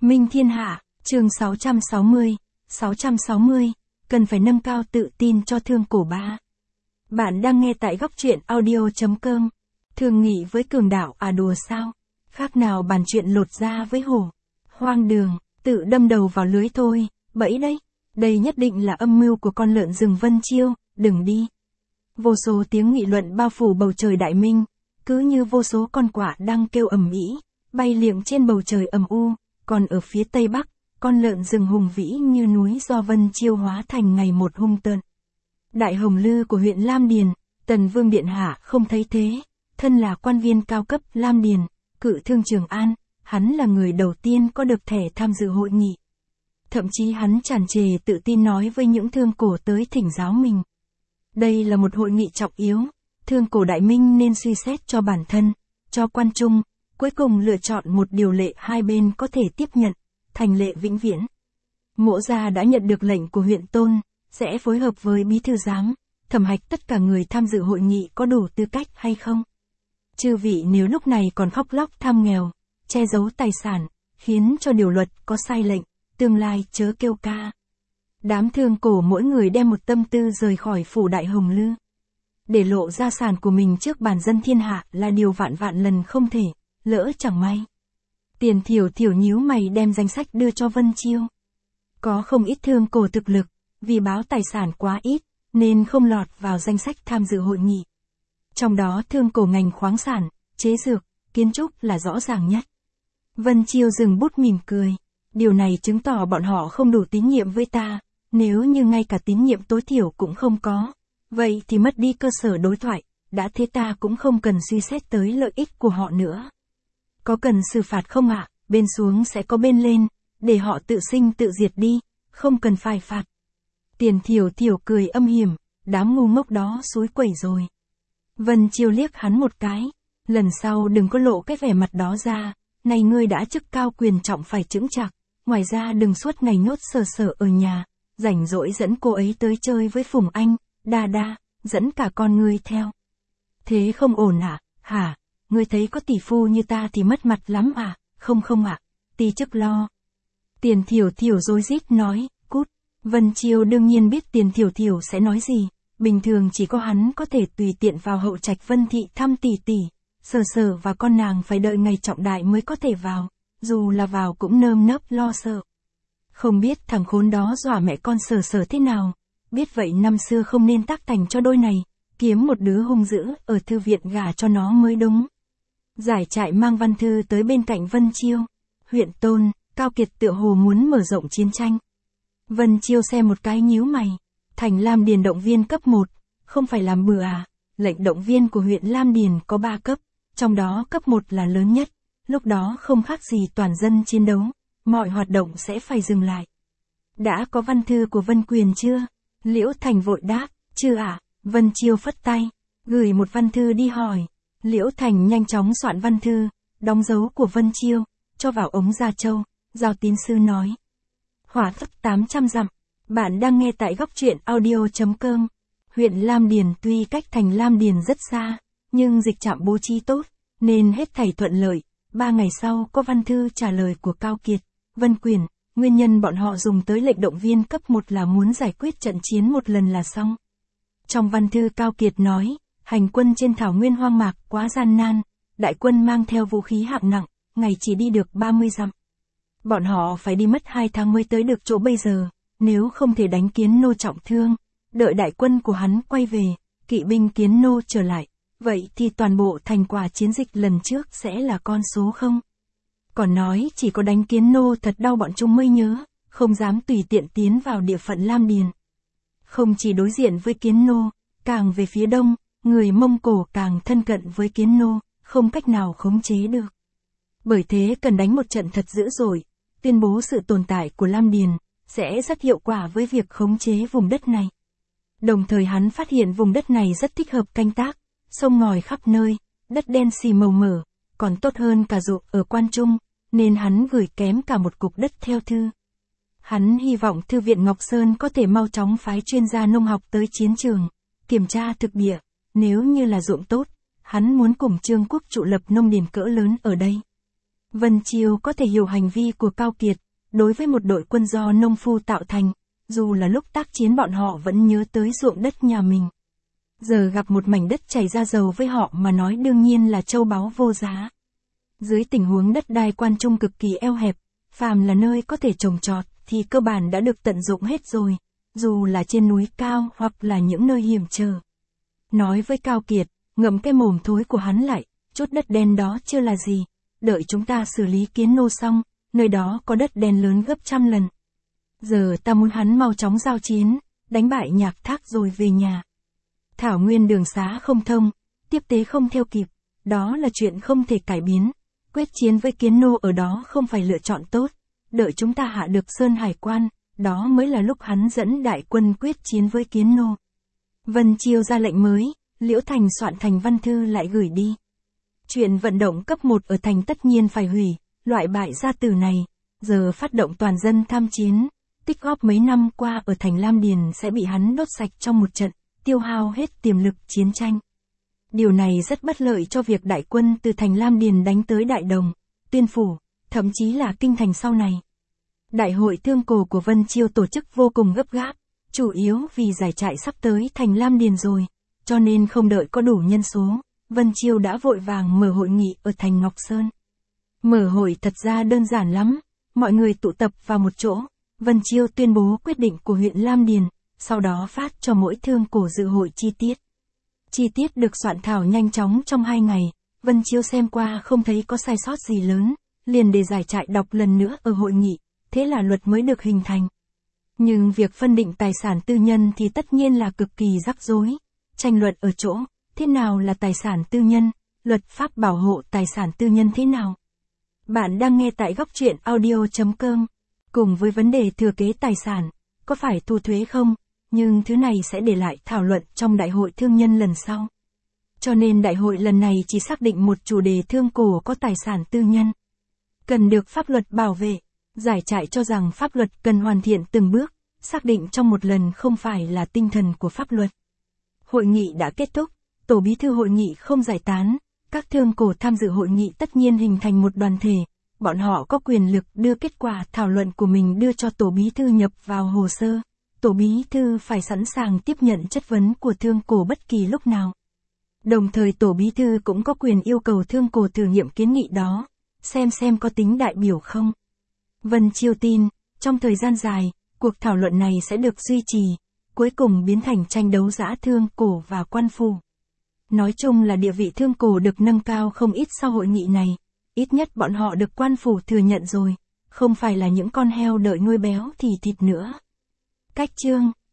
Minh Thiên Hạ, chương 660, cần phải nâng cao tự tin cho Thương Cổ Ba. Bạn đang nghe tại góc truyện audio.com. Thường nghị với cường đạo à, đùa sao? Khác nào bàn chuyện lột da với hổ. Hoang đường, tự đâm đầu vào lưới thôi, bẫy đấy. Đây nhất định là âm mưu của con lợn rừng Vân Chiêu, đừng đi. Vô số tiếng nghị luận bao phủ bầu trời Đại Minh, cứ như vô số con quạ đang kêu ầm ĩ, bay liệng trên bầu trời âm u. Còn ở phía tây bắc, con lợn rừng hùng vĩ như núi do Vân Chiêu hóa thành ngày một hung tợn. Đại Hồng Lư của huyện Lam Điền, Tần Vương Điện Hạ không thấy thế, thân là quan viên cao cấp Lam Điền, Cự Thương Trường An, hắn là người đầu tiên có được thẻ tham dự hội nghị. Thậm chí hắn tràn trề tự tin nói với những thương cổ tới thỉnh giáo mình. Đây là một hội nghị trọng yếu, thương cổ Đại Minh nên suy xét cho bản thân, cho quan trung, cuối cùng lựa chọn một điều lệ hai bên có thể tiếp nhận, thành lệ vĩnh viễn. Mỗ gia đã nhận được lệnh của huyện Tôn, sẽ phối hợp với bí thư giám, thẩm hạch tất cả người tham dự hội nghị có đủ tư cách hay không. Chư vị nếu lúc này còn khóc lóc tham nghèo, che giấu tài sản, khiến cho điều luật có sai lệnh, tương lai chớ kêu ca. Đám thương cổ mỗi người đem một tâm tư rời khỏi phủ Đại Hồng Lư. Để lộ gia sản của mình trước bàn dân thiên hạ là điều vạn vạn lần không thể, lỡ chẳng may. Tiền Thiểu Thiểu nhíu mày đem danh sách đưa cho Vân Chiêu. Có không ít thương cổ thực lực, vì báo tài sản quá ít, nên không lọt vào danh sách tham dự hội nghị. Trong đó thương cổ ngành khoáng sản, chế dược, kiến trúc là rõ ràng nhất. Vân Chiêu dừng bút mỉm cười. Điều này chứng tỏ bọn họ không đủ tín nhiệm với ta, nếu như ngay cả tín nhiệm tối thiểu cũng không có. Vậy thì mất đi cơ sở đối thoại, đã thế ta cũng không cần suy xét tới lợi ích của họ nữa. Có cần xử phạt không ạ? Bên xuống sẽ có bên lên, để họ tự sinh tự diệt đi, không cần phải phạt. Tiền Thiểu Thiểu cười âm hiểm, đám ngu ngốc đó xúi quẩy rồi. Vân Chiêu liếc hắn một cái, lần sau đừng có lộ cái vẻ mặt đó ra, này ngươi đã chức cao quyền trọng phải chững chạc, ngoài ra đừng suốt ngày nhốt sờ sờ ở nhà, rảnh rỗi dẫn cô ấy tới chơi với Phùng Anh, đa đa, dẫn cả con ngươi theo. Thế không ổn à, hả? Ngươi thấy có tỷ phu như ta thì mất mặt lắm à? Không ạ, tỷ chức lo. Tiền Thiểu Thiểu rối rít nói, cút. Vân Chiêu đương nhiên biết Tiền Thiểu Thiểu sẽ nói gì, bình thường chỉ có hắn có thể tùy tiện vào hậu trạch Vân Thị thăm tỷ tỷ, sờ sờ và con nàng phải đợi ngày trọng đại mới có thể vào, dù là vào cũng nơm nớp lo sợ. Không biết thằng khốn đó dọa mẹ con sờ sờ thế nào, biết vậy năm xưa không nên tác thành cho đôi này, kiếm một đứa hung dữ ở thư viện gả cho nó mới đúng. Giải trại mang văn thư tới bên cạnh Vân Chiêu. Huyện Tôn, Cao Kiệt tựa hồ muốn mở rộng chiến tranh. Vân Chiêu xem một cái nhíu mày. Thành Lam Điền động viên cấp 1, không phải làm bừa à? Lệnh động viên của huyện Lam Điền có 3 cấp, trong đó cấp 1 là lớn nhất. Lúc đó không khác gì toàn dân chiến đấu, mọi hoạt động sẽ phải dừng lại. Đã có văn thư của Vân Quyền chưa? Liễu Thành vội đáp, chưa ạ. Vân Chiêu phất tay, gửi một văn thư đi hỏi. Liễu Thành nhanh chóng soạn văn thư, đóng dấu của Vân Chiêu, cho vào ống Gia Châu, giao tín sư nói. Hỏa tốc 800 dặm, bạn đang nghe tại góc truyện audio.com. Huyện Lam Điền tuy cách thành Lam Điền rất xa, nhưng dịch trạm bố trí tốt, nên hết thảy thuận lợi. 3 ngày sau có văn thư trả lời của Cao Kiệt, Vân Quyền, nguyên nhân bọn họ dùng tới lệnh động viên cấp 1 là muốn giải quyết trận chiến một lần là xong. Trong văn thư Cao Kiệt nói, hành quân trên thảo nguyên hoang mạc quá gian nan, đại quân mang theo vũ khí hạng nặng, ngày chỉ đi được 30 dặm. Bọn họ phải đi mất 2 tháng mới tới được chỗ bây giờ, nếu không thể đánh Kiến Nô trọng thương, đợi đại quân của hắn quay về, kỵ binh Kiến Nô trở lại, vậy thì toàn bộ thành quả chiến dịch lần trước sẽ là con số không. Còn nói chỉ có đánh Kiến Nô thật đau bọn chúng mới nhớ, không dám tùy tiện tiến vào địa phận Lam Điền. Không chỉ đối diện với Kiến Nô, càng về phía đông, người Mông Cổ càng thân cận với Kiến Nô, không cách nào khống chế được. Bởi thế cần đánh một trận thật dữ dội, tuyên bố sự tồn tại của Lam Điền, sẽ rất hiệu quả với việc khống chế vùng đất này. Đồng thời hắn phát hiện vùng đất này rất thích hợp canh tác, sông ngòi khắp nơi, đất đen xì màu mỡ, còn tốt hơn cả ruộng ở Quan Trung, nên hắn gửi kém cả một cục đất theo thư. Hắn hy vọng Thư viện Ngọc Sơn có thể mau chóng phái chuyên gia nông học tới chiến trường, kiểm tra thực địa, nếu như là ruộng tốt, hắn muốn cùng Trương Quốc trụ lập nông điền cỡ lớn ở đây. Vân Chiêu có thể hiểu hành vi của Cao Kiệt, đối với một đội quân do nông phu tạo thành, dù là lúc tác chiến bọn họ vẫn nhớ tới ruộng đất nhà mình. Giờ gặp một mảnh đất chảy ra dầu với họ mà nói đương nhiên là châu báu vô giá. Dưới tình huống đất đai Quan Trung cực kỳ eo hẹp, phàm là nơi có thể trồng trọt thì cơ bản đã được tận dụng hết rồi, dù là trên núi cao hoặc là những nơi hiểm trở. Nói với Cao Kiệt, ngậm cái mồm thối của hắn lại, chút đất đen đó chưa là gì, đợi chúng ta xử lý Kiến Nô xong, nơi đó có đất đen lớn gấp 100 lần. Giờ ta muốn hắn mau chóng giao chiến, đánh bại Nhạc Thác rồi về nhà. Thảo nguyên đường xá không thông, tiếp tế không theo kịp, đó là chuyện không thể cải biến. Quyết chiến với Kiến Nô ở đó không phải lựa chọn tốt, đợi chúng ta hạ được Sơn Hải Quan, đó mới là lúc hắn dẫn đại quân quyết chiến với Kiến Nô. Vân Chiêu ra lệnh mới, Liễu Thành soạn thành văn thư lại gửi đi. Chuyện vận động cấp 1 ở thành tất nhiên phải hủy, loại bại gia tử này, giờ phát động toàn dân tham chiến, tích góp mấy năm qua ở thành Lam Điền sẽ bị hắn đốt sạch trong một trận, tiêu hao hết tiềm lực chiến tranh. Điều này rất bất lợi cho việc đại quân từ thành Lam Điền đánh tới Đại Đồng, Tuyên Phủ, thậm chí là Kinh Thành sau này. Đại hội Thương Cổ của Vân Chiêu tổ chức vô cùng gấp gáp, chủ yếu vì giải trại sắp tới thành Lam Điền rồi, cho nên không đợi có đủ nhân số, Vân Chiêu đã vội vàng mở hội nghị ở thành Ngọc Sơn. Mở hội thật ra đơn giản lắm, mọi người tụ tập vào một chỗ, Vân Chiêu tuyên bố quyết định của huyện Lam Điền, sau đó phát cho mỗi thương cổ dự hội chi tiết. Chi tiết được soạn thảo nhanh chóng trong 2 ngày, Vân Chiêu xem qua không thấy có sai sót gì lớn, liền để giải trại đọc lần nữa ở hội nghị, thế là luật mới được hình thành. Nhưng việc phân định tài sản tư nhân thì tất nhiên là cực kỳ rắc rối. Tranh luận ở chỗ, thế nào là tài sản tư nhân, luật pháp bảo hộ tài sản tư nhân thế nào? Bạn đang nghe tại góc truyện audio.com. Cùng với vấn đề thừa kế tài sản, có phải thu thuế không? Nhưng thứ này sẽ để lại thảo luận trong đại hội thương nhân lần sau. Cho nên đại hội lần này chỉ xác định một chủ đề thương cổ có tài sản tư nhân. Cần được pháp luật bảo vệ. Giải trại cho rằng pháp luật cần hoàn thiện từng bước, xác định trong một lần không phải là tinh thần của pháp luật. Hội nghị đã kết thúc, tổ bí thư hội nghị không giải tán, các thương cổ tham dự hội nghị tất nhiên hình thành một đoàn thể, bọn họ có quyền lực đưa kết quả thảo luận của mình đưa cho tổ bí thư nhập vào hồ sơ. Tổ bí thư phải sẵn sàng tiếp nhận chất vấn của thương cổ bất kỳ lúc nào. Đồng thời tổ bí thư cũng có quyền yêu cầu thương cổ thử nghiệm kiến nghị đó, xem có tính đại biểu không. Vân Chiêu tin, trong thời gian dài, cuộc thảo luận này sẽ được duy trì, cuối cùng biến thành tranh đấu giã thương cổ và quan phủ. Nói chung là địa vị thương cổ được nâng cao không ít sau hội nghị này, ít nhất bọn họ được quan phủ thừa nhận rồi, không phải là những con heo đợi nuôi béo thì thịt nữa. Cách chương